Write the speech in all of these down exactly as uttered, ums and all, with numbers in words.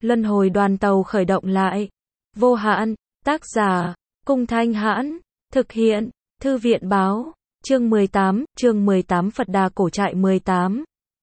Luân hồi đoàn tàu khởi động lại. Vô hạn, tác giả, Cung Thanh Hãn, thực hiện, Thư viện Báo, chương mười tám, chương mười tám Phật Đà cổ trại mười tám.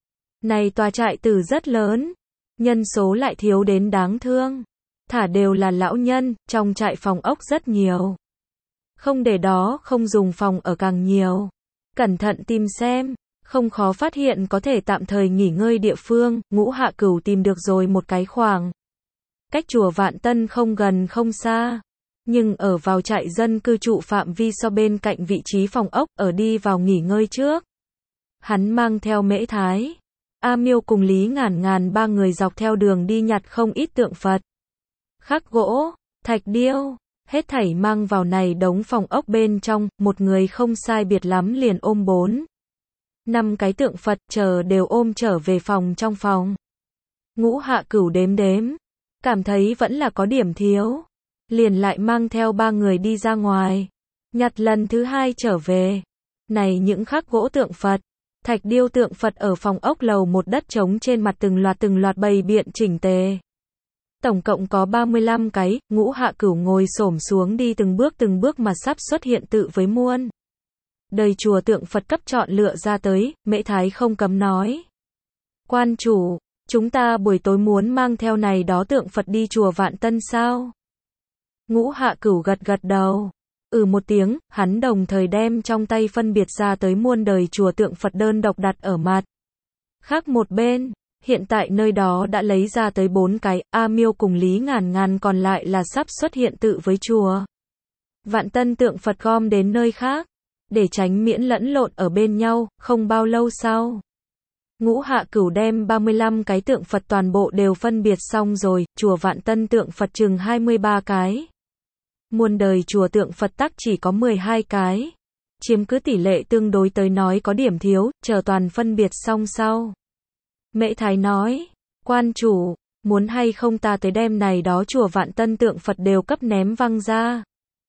Này tòa trại tử rất lớn, nhân số lại thiếu đến đáng thương. Thả đều là lão nhân, trong trại phòng ốc rất nhiều. Không để đó không dùng phòng ở càng nhiều. Cẩn thận tìm xem, không khó phát hiện có thể tạm thời nghỉ ngơi địa phương. Ngũ Hạ Cửu tìm được rồi một cái khoảng cách chùa Vạn Tân không gần không xa, nhưng ở vào trại dân cư trụ phạm vi so bên cạnh vị trí phòng ốc, ở đi vào nghỉ ngơi trước. Hắn mang theo Mễ Thái, A Miêu cùng Lý Ngàn Ngàn ba người dọc theo đường đi nhặt không ít tượng Phật, khắc gỗ, thạch điêu, hết thảy mang vào này đống phòng ốc bên trong. Một người không sai biệt lắm liền ôm bốn năm cái tượng Phật, chờ đều ôm trở về phòng trong phòng. Ngũ Hạ Cửu đếm đếm, cảm thấy vẫn là có điểm thiếu, liền lại mang theo ba người đi ra ngoài, nhặt lần thứ hai trở về. Này những khắc gỗ tượng Phật, thạch điêu tượng Phật ở phòng ốc lầu một đất trống trên mặt từng loạt từng loạt bày biện chỉnh tề. Tổng cộng có ba mươi lăm cái. Ngũ Hạ Cửu ngồi xổm xuống đi từng bước từng bước mà sắp xuất hiện tự với muôn đời chùa tượng Phật cấp chọn lựa ra tới. Mễ Thái không cấm nói: Quan chủ, chúng ta buổi tối muốn mang theo này đó tượng Phật đi chùa Vạn Tân sao? Ngũ Hạ Cửu gật gật đầu, ừ một tiếng. Hắn đồng thời đem trong tay phân biệt ra tới muôn đời chùa tượng Phật đơn độc đặt ở mặt khác một bên. Hiện tại nơi đó đã lấy ra tới bốn cái. A Miêu cùng Lý Ngàn Ngàn còn lại là sắp xuất hiện tự với chùa Vạn Tân tượng Phật gom đến nơi khác, để tránh miễn lẫn lộn ở bên nhau. Không bao lâu sau, Ngũ Hạ Cửu đem ba mươi lăm cái tượng Phật toàn bộ đều phân biệt xong rồi. Chùa Vạn Tân tượng Phật chừng hai mươi ba cái, muôn đời chùa tượng Phật tắc chỉ có mười hai cái, chiếm cứ tỷ lệ tương đối tới nói có điểm thiếu. Chờ toàn phân biệt xong sau, Mễ Thái nói: Quan chủ, muốn hay không ta tới đem này đó chùa Vạn Tân tượng Phật đều cấp ném văng ra?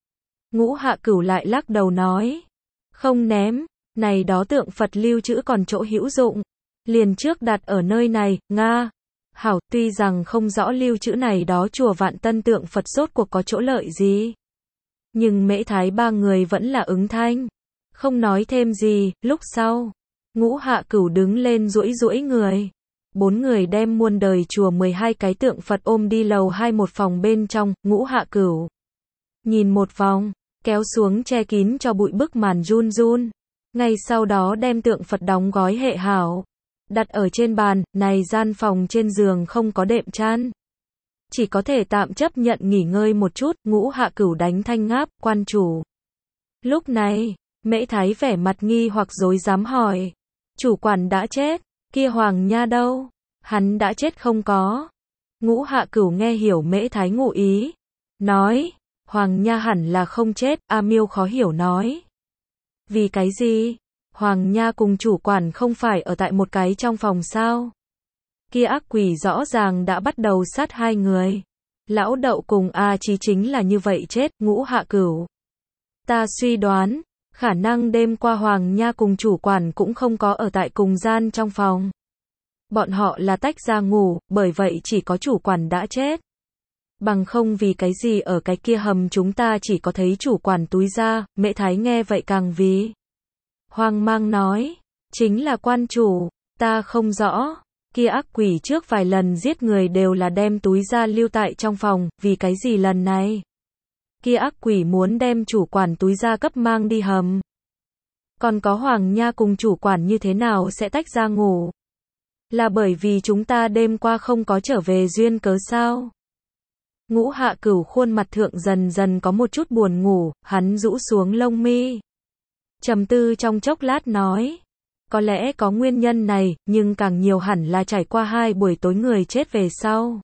Ngũ Hạ Cửu lại lắc đầu nói: Không ném, này đó tượng Phật lưu trữ còn chỗ hữu dụng, liền trước đặt ở nơi này. Nga, hảo. Tuy rằng không rõ lưu trữ này đó chùa Vạn Tân tượng Phật rốt cuộc có chỗ lợi gì, nhưng Mễ Thái ba người vẫn là ứng thanh, không nói thêm gì. Lúc sau, Ngũ Hạ Cửu đứng lên duỗi duỗi người. Bốn người đem muôn đời chùa mười hai cái tượng Phật ôm đi lầu hai một phòng bên trong. Ngũ Hạ Cửu nhìn một vòng, kéo xuống che kín cho bụi bức màn run run. Ngay sau đó đem tượng Phật đóng gói hệ hảo, đặt ở trên bàn. Này gian phòng trên giường không có đệm chăn, chỉ có thể tạm chấp nhận nghỉ ngơi một chút. Ngũ Hạ Cửu đánh thanh ngáp: Quan chủ. Lúc này, Mễ Thái vẻ mặt nghi hoặc rối rắm hỏi: Chủ quản đã chết, kia Hoàng Nha đâu? Hắn đã chết không có? Ngũ Hạ Cửu nghe hiểu Mễ Thái ngụ ý, nói: Hoàng Nha hẳn là không chết. A Miêu khó hiểu nói: Vì cái gì? Hoàng Nha cùng chủ quản không phải ở tại một cái trong phòng sao? Kia ác quỷ rõ ràng đã bắt đầu sát hai người. Lão Đậu cùng A Chí chính là như vậy chết. Ngũ Hạ Cửu: Ta suy đoán, khả năng đêm qua Hoàng Nha cùng chủ quản cũng không có ở tại cùng gian trong phòng. Bọn họ là tách ra ngủ, bởi vậy chỉ có chủ quản đã chết. Bằng không vì cái gì ở cái kia hầm chúng ta chỉ có thấy chủ quản túi ra. Mễ Thái nghe vậy càng vì hoang mang nói: Chính là quan chủ, ta không rõ. Kia ác quỷ trước vài lần giết người đều là đem túi ra lưu tại trong phòng, vì cái gì lần này kia ác quỷ muốn đem chủ quản túi ra cấp mang đi hầm? Còn có Hoàng Nha cùng chủ quản như thế nào sẽ tách ra ngủ? Là bởi vì chúng ta đêm qua không có trở về duyên cớ sao? Ngũ Hạ Cửu khuôn mặt thượng dần dần có một chút buồn ngủ, hắn rũ xuống lông mi, trầm tư trong chốc lát nói: Có lẽ có nguyên nhân này, nhưng càng nhiều hẳn là trải qua hai buổi tối người chết về sau,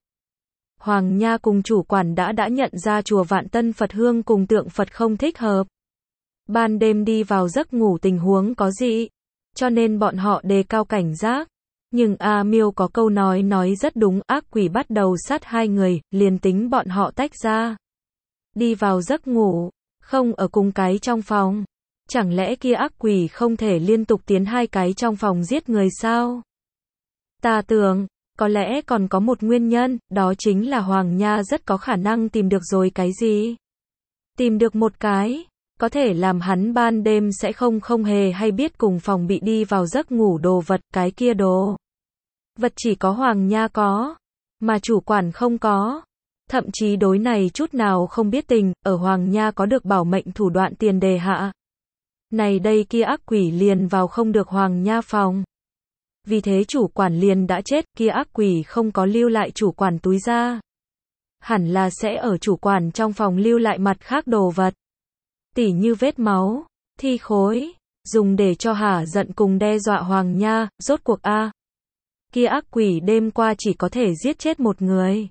Hoàng Nha cùng chủ quản đã đã nhận ra chùa Vạn Tân Phật hương cùng tượng Phật không thích hợp, ban đêm đi vào giấc ngủ tình huống có dị, cho nên bọn họ đề cao cảnh giác. Nhưng A Miêu có câu nói nói rất đúng, ác quỷ bắt đầu sát hai người, liền tính bọn họ tách ra, đi vào giấc ngủ, không ở cùng cái trong phòng, chẳng lẽ kia ác quỷ không thể liên tục tiến hai cái trong phòng giết người sao? Ta tưởng, Có lẽ còn có một nguyên nhân, đó chính là Hoàng Nha rất có khả năng tìm được rồi cái gì. Tìm được một cái, có thể làm hắn ban đêm sẽ không không hề hay biết cùng phòng bị đi vào giấc ngủ đồ vật, cái kia đồ vật chỉ có Hoàng Nha có, mà chủ quản không có. Thậm chí đối này chút nào không biết tình, ở Hoàng Nha có được bảo mệnh thủ đoạn tiền đề hạ. Này đây kia ác quỷ liền vào không được Hoàng Nha phòng. Vì thế chủ quản liền đã chết, kia ác quỷ không có lưu lại chủ quản túi ra. Hẳn là sẽ ở chủ quản trong phòng lưu lại mặt khác đồ vật. Tỉ như vết máu, thi khối, dùng để cho hả giận cùng đe dọa Hoàng Nha, rốt cuộc a. Kia ác quỷ đêm qua chỉ có thể giết chết một người.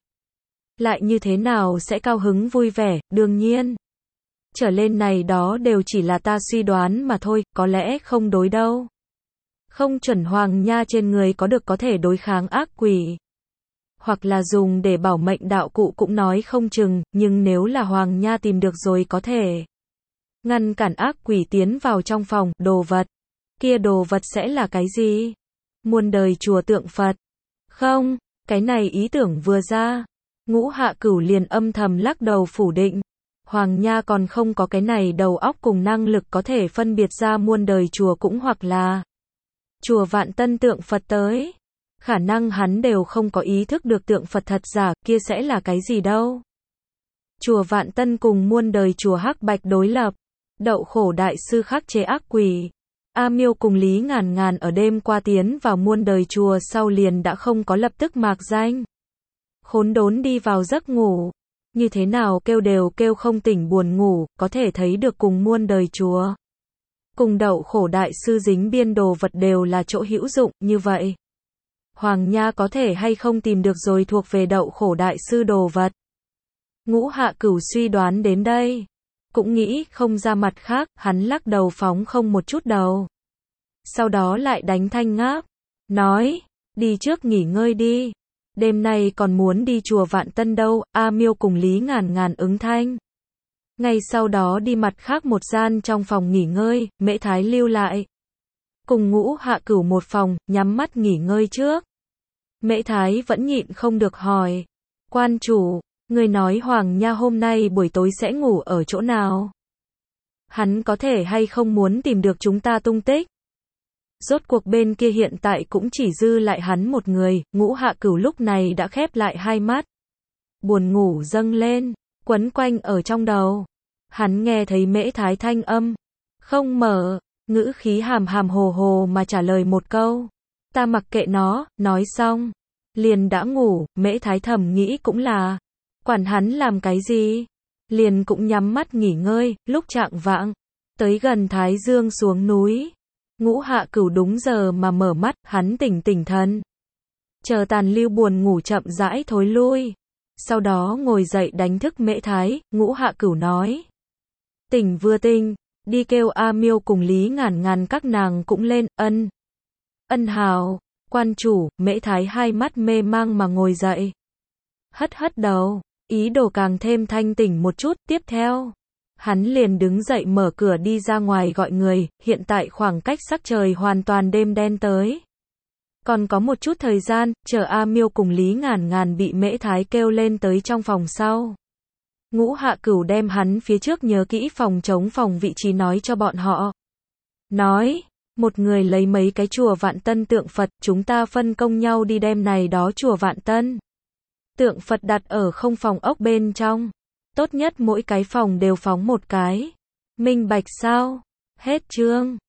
Lại như thế nào sẽ cao hứng vui vẻ, đương nhiên. Trở lên này đó đều chỉ là ta suy đoán mà thôi, có lẽ không đối đâu. Không chuẩn Hoàng Nha trên người có được có thể đối kháng ác quỷ. Hoặc là dùng để bảo mệnh đạo cụ cũng nói không chừng, nhưng nếu là Hoàng Nha tìm được rồi có thể ngăn cản ác quỷ tiến vào trong phòng, đồ vật. Kia đồ vật sẽ là cái gì? Muôn đời chùa tượng Phật. Không, cái này ý tưởng vừa ra. Ngũ Hạ Cửu liền âm thầm lắc đầu phủ định. Hoàng Nha còn không có cái này đầu óc cùng năng lực có thể phân biệt ra muôn đời chùa cũng hoặc là chùa Vạn Tân tượng Phật tới. Khả năng hắn đều không có ý thức được tượng Phật thật giả, kia sẽ là cái gì đâu. Chùa Vạn Tân cùng muôn đời chùa Hắc Bạch đối lập. Đậu Khổ đại sư khắc chế ác quỷ. A Miêu cùng Lý Ngàn Ngàn ở đêm qua tiến vào muôn đời chùa sau liền đã không có lập tức mạc danh. Khốn đốn đi vào giấc ngủ. Như thế nào kêu đều kêu không tỉnh buồn ngủ, có thể thấy được cùng muôn đời chùa. Cùng Đậu Khổ đại sư dính biên đồ vật đều là chỗ hữu dụng, như vậy. Hoàng Nha có thể hay không tìm được rồi thuộc về Đậu Khổ đại sư đồ vật. Ngũ Hạ Cửu suy đoán đến đây. Cũng nghĩ không ra mặt khác, hắn lắc đầu phóng không một chút đầu. Sau đó lại đánh thanh ngáp. Nói, đi trước nghỉ ngơi đi. Đêm nay còn muốn đi chùa Vạn Tân đâu, A Miêu cùng Lý Ngàn Ngàn ứng thanh. Ngay sau đó đi mặt khác một gian trong phòng nghỉ ngơi, Mễ Thái lưu lại. Cùng Ngũ Hạ Cửu một phòng, nhắm mắt nghỉ ngơi trước. Mễ Thái vẫn nhịn không được hỏi. Quan chủ, người nói Hoàng Nha hôm nay buổi tối sẽ ngủ ở chỗ nào? Hắn có thể hay không muốn tìm được chúng ta tung tích? Rốt cuộc bên kia hiện tại cũng chỉ dư lại hắn một người, Ngũ Hạ Cửu lúc này đã khép lại hai mắt. Buồn ngủ dâng lên, quấn quanh ở trong đầu. Hắn nghe thấy Mễ Thái thanh âm. Không mở, ngữ khí hàm hàm hồ hồ mà trả lời một câu. Ta mặc kệ nó, nói xong. Liền đã ngủ, Mễ Thái thầm nghĩ cũng là. Quản hắn làm cái gì? Liền cũng nhắm mắt nghỉ ngơi, lúc trạng vạng. Tới gần Thái Dương xuống núi. Ngũ Hạ Cửu đúng giờ mà mở mắt, hắn tỉnh tỉnh thần. Chờ tàn lưu buồn ngủ chậm rãi thối lui. Sau đó ngồi dậy đánh thức Mễ Thái, Ngũ Hạ Cửu nói. Tỉnh vừa tỉnh, đi kêu A Miêu cùng Lý Ngàn Ngàn các nàng cũng lên, ân. Ân hào, quan chủ, Mễ Thái hai mắt mê mang mà ngồi dậy. Hất hất đầu, ý đồ càng thêm thanh tỉnh một chút, tiếp theo. Hắn liền đứng dậy mở cửa đi ra ngoài gọi người, hiện tại khoảng cách sắc trời hoàn toàn đêm đen tới. Còn có một chút thời gian, chờ A Miêu cùng Lý Ngàn Ngàn bị Mễ Thái kêu lên tới trong phòng sau. Ngũ Hạ Cửu đem hắn phía trước nhớ kỹ phòng chống phòng vị trí nói cho bọn họ. Nói, một người lấy mấy cái chùa Vạn Tân tượng Phật, chúng ta phân công nhau đi đem này đó chùa Vạn Tân. Tượng Phật đặt ở không phòng ốc bên trong. Tốt nhất mỗi cái phòng đều phóng một cái. Minh bạch sao? Hết chương.